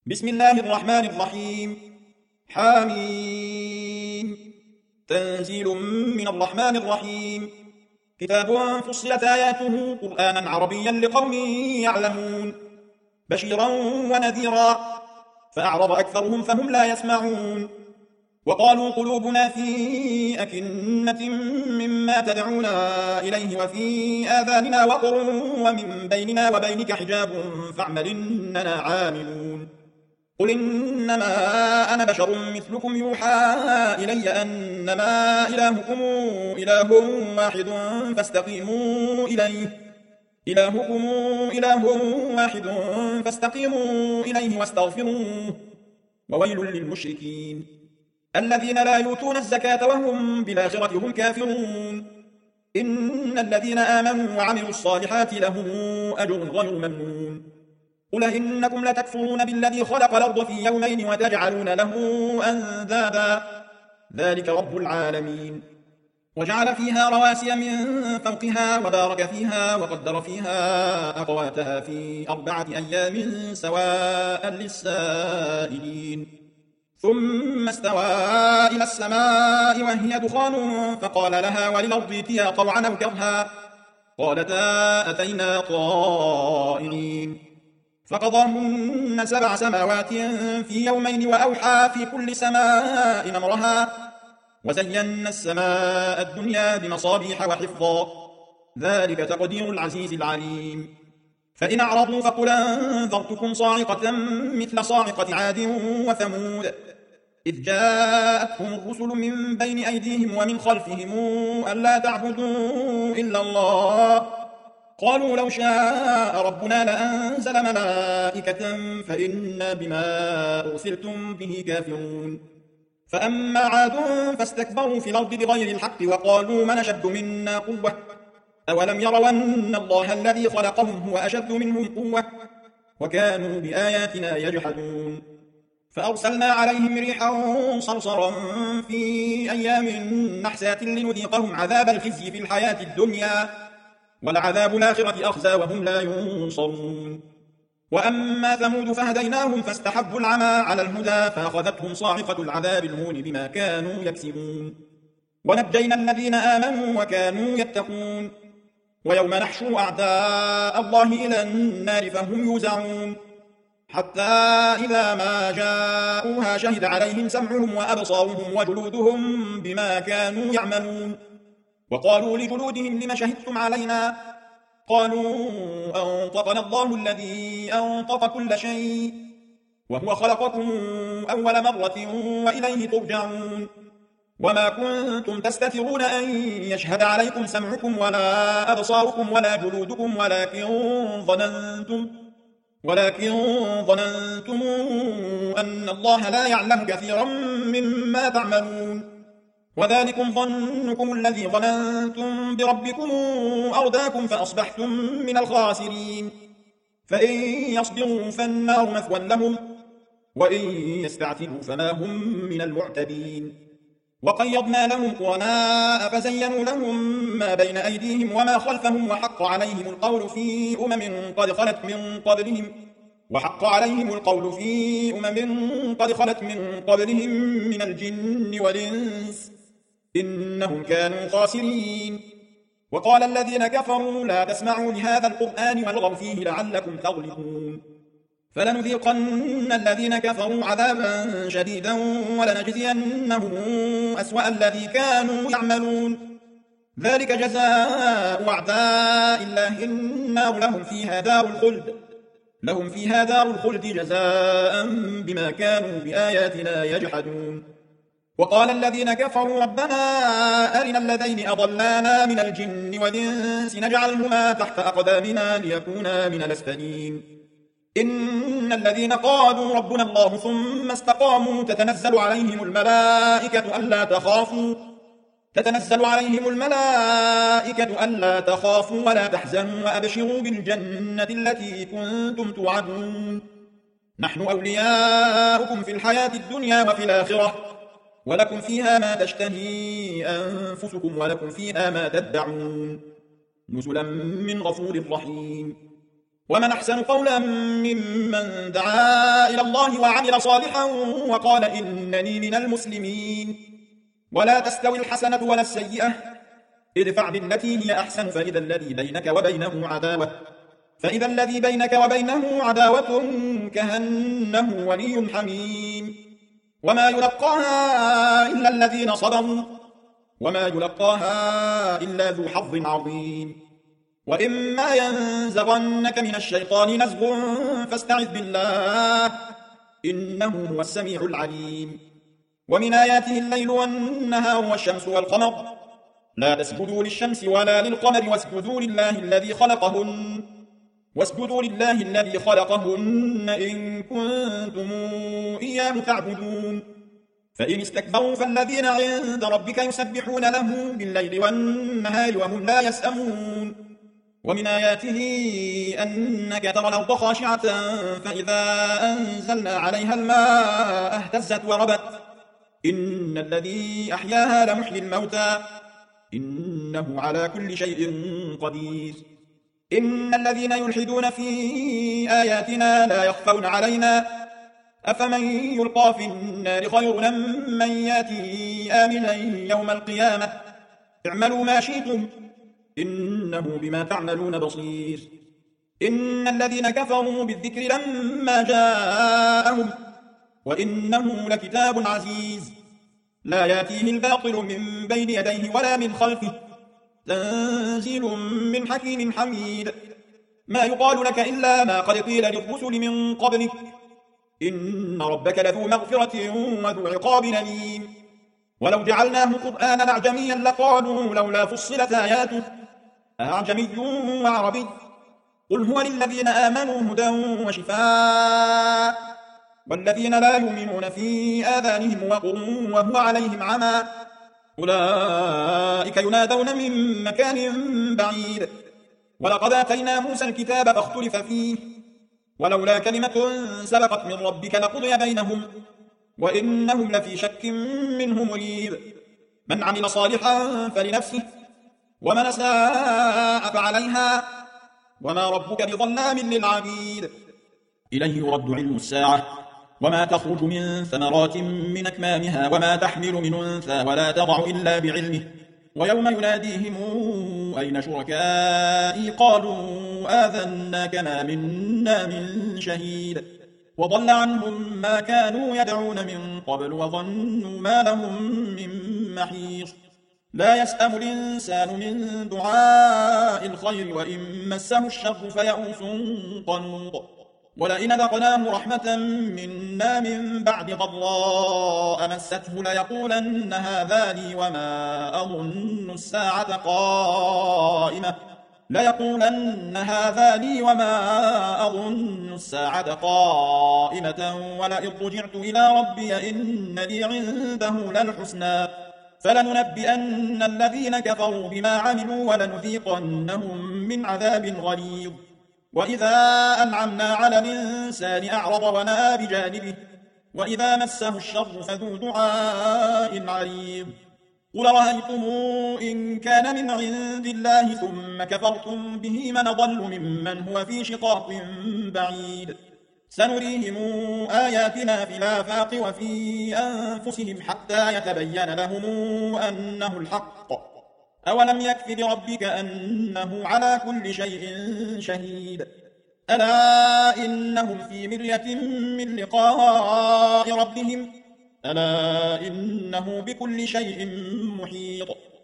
بسم الله الرحمن الرحيم. حامين. تنزيل من الرحمن الرحيم. كتاب فصلت آياته قرآنا عربيا لقوم يعلمون بشيرا ونذيرا فأعرض أكثرهم فهم لا يسمعون. وقالوا قلوبنا في أكنة مما تدعونا إليه وفي آذاننا وقر ومن بيننا وبينك حجاب فاعمل إننا عاملون. قل إنما أنا بشر مثلكم يوحى إلي أنما إلهكم إله واحد فاستقيموا إليه إلهكم إله واحد فاستقيموا إليه واستغفروه. وويل للمشركين الذين لا يؤتون الزكاة وهم بالآخرة هم كافرون. إن الذين آمنوا وعملوا الصالحات لهم أجر غير ممنون. قل إنكم لتكفرون بالذي خلق الأرض في يومين وتجعلون له أندادا ذلك رب العالمين. وجعل فيها رواسي من فوقها وبارك فيها وقدر فيها أقواتها في 4 أيام سواء للسائلين. ثم استوى إلى السماء وهي دخان فقال لها وللأرض ائتيا طوعا أو كرها قالتا أتينا طائعين. فقضاهن 7 سماوات في يومين وأوحى في كل سماء أمرها وزينا السماء الدنيا بمصابيح وحفظا ذلك تقدير العزيز العليم. فإن أعرضوا فقل أنذرتكم صاعقة مثل صاعقة عاد وثمود إذ جاءتهم الرسل من بين أيديهم ومن خلفهم ألا تعبدوا إلا الله قالوا لو شاء ربنا لأنزل ملائكة فإنا بما أرسلتم به كافرون. فأما عاد فاستكبروا في الأرض بغير الحق وقالوا من أشد منا قوة أولم يروا أن الله الذي خلقهم هو أشد منهم قوة وكانوا بآياتنا يجحدون. فأرسلنا عليهم ريحا صرصرا في أيام نحسات لنذيقهم عذاب الخزي في الحياة الدنيا ولعذاب الآخرة أخزى وهم لا ينصرون. وأما ثمود فهديناهم فاستحبوا العمى على الهدى فأخذتهم صاعقة العذاب الهون بما كانوا يكسبون. ونجينا الذين آمنوا وكانوا يتقون. ويوم نحشر أعداء الله إلى النار فهم يوزعون حتى إذا ما جاءوها شهد عليهم سمعهم وأبصارهم وجلودهم بما كانوا يعملون. وقالوا لجلودهم لم شهدتم علينا قالوا أنطقنا الله الذي أنطق كل شيء وهو خلقكم أول مرة وإليه ترجعون. وما كنتم تستترون أن يشهد عليكم سمعكم ولا أبصاركم ولا جلودكم ولكن ظننتم أن الله لا يعلم كثيرا مما تعملون. وذلكم ظنكم الذي ظننتم بربكم أرداكم فأصبحتم من الخاسرين. فإن يصبروا فالنار مثوى لهم وإن يستعتبوا فما هم من المعتدين. وقيضنا لهم قرناء فزينوا لهم ما بين أيديهم وما خلفهم وحق عليهم القول في أمم قد خلت من قبلهم من الجن والإنس إنهم كانوا خاسرين. وقال الذين كفروا لا تسمعوا لهذا القرآن والغوا فيه لعلكم تغلبون. فلنذيقن الذين كفروا عذابا شديدا ولنجزينهم أسوأ الذي كانوا يعملون. ذلك جزاء أعداء الله النار لهم فيها دار الخلد جزاء بما كانوا بآياتنا يجحدون. وقال الذين كفروا ربنا أرنا الذين أضلانا من الجن والإنس نجعلهما تحت أقدامنا ليكونا من الأسفلين. إن الذين قالوا ربنا الله ثم استقاموا تتنزل عليهم الملائكة ألا تخافوا ولا تحزنوا وأبشروا بالجنة التي كنتم توعدون نحن أولياؤكم في الحياة الدنيا وفي الآخرة ولكم فيها ما تشتهي أنفسكم ولكم فيها ما تدعون نزلا من غفور رحيم. ومن أحسن قولا ممن دعا إلى الله وعمل صالحا وقال إنني من المسلمين. ولا تستوي الحسنة ولا السيئة، ادفع بالتي هي أحسن فإذا الذي بينك وبينه عداوة كأنه ولي حميم. وما يلقاها إلا الذين صبروا وما يلقاها إلا ذو حظ عظيم. وإما ينزغنك من الشيطان نزغ فاستعذ بالله إنه هو السميع العليم. ومن آياته الليل والنهار والشمس والقمر، لا تسجدوا للشمس ولا للقمر واسجدوا لله الذي خلقهن إن كنتم إياه تعبدون. فإن استكبروا فالذين عند ربك يسبحون له بالليل والنهار وهم لا يسأمون. ومن آياته أنك ترى الأرض خاشعة فإذا أنزلنا عليها الماء اهتزت وربت إن الذي أحياها لمحيي الموتى إنه على كل شيء قدير. إن الذين يلحدون في آياتنا لا يخفون علينا أفمن يلقى في النار خير أم من ياتي آمنا يوم القيامة اعملوا ما شئتم إنه بما تعملون بصير. إن الذين كفروا بالذكر لما جاءهم وإنه لكتاب عزيز لا ياتيه الباطل من بين يديه ولا من خلفه تنزيل من حكيم حميد. ما يقال لك إلا ما قد قيل للرسل من قبلك إن ربك لذو مغفرة وذو عقاب أليم. ولو جعلناه قرآنا أعجميا لقالوا لولا فصلت آياته أعجمي وعربي قل هو للذين آمنوا هدى وشفاء والذين لا يؤمنون في آذانهم وقر وهو عليهم عمى أولئك ينادون من مكان بعيد. ولقد آتينا موسى الكتاب فاختلف فيه ولولا كلمة سبقت من ربك لقضي بينهم وإنهم لفي شك منه مريب. من عمل صالحا فلنفسه ومن أساء فعليها وما ربك بظلام للعبيد. إليه يرد علم الساعة وما تخرج من ثمرات من أكمامها وما تحمل من أنثى ولا تضع إلا بعلمه ويوم يناديهم أين شركائي قالوا آذناك ما منا من شهيد وضل عنهم ما كانوا يدعون من قبل وظنوا ما لهم من محيص. لا يسأم الإنسان من دعاء الخير وإن مسه الشر فيئوس قنوط. ولئن ذقناه رحمة منا من بعد ضراء مسته ليقولن هذا لي وما أظن الساعة قائمة ولئن رجعت إلى ربي إن لي عنده للحسنى فلننبئن الذين كفروا بما عملوا ولنذيقنهم من عذاب غليظ. وإذا أنعمنا على الإنسان أعرض ونأى بجانبه وإذا مسه الشر فذو دعاء عريض. قل رأيتم إن كان من عند الله ثم كفرتم به من ضل ممن هو في شقاق بعيد. سنريهم آياتنا في الآفاق وفي أنفسهم حتى يتبين لهم أنه الحق. أولم يكف بربك أنه على كل شيء شهيد. ألا إنهم في مرية من لقاء ربهم ألا إنه بكل شيء محيط.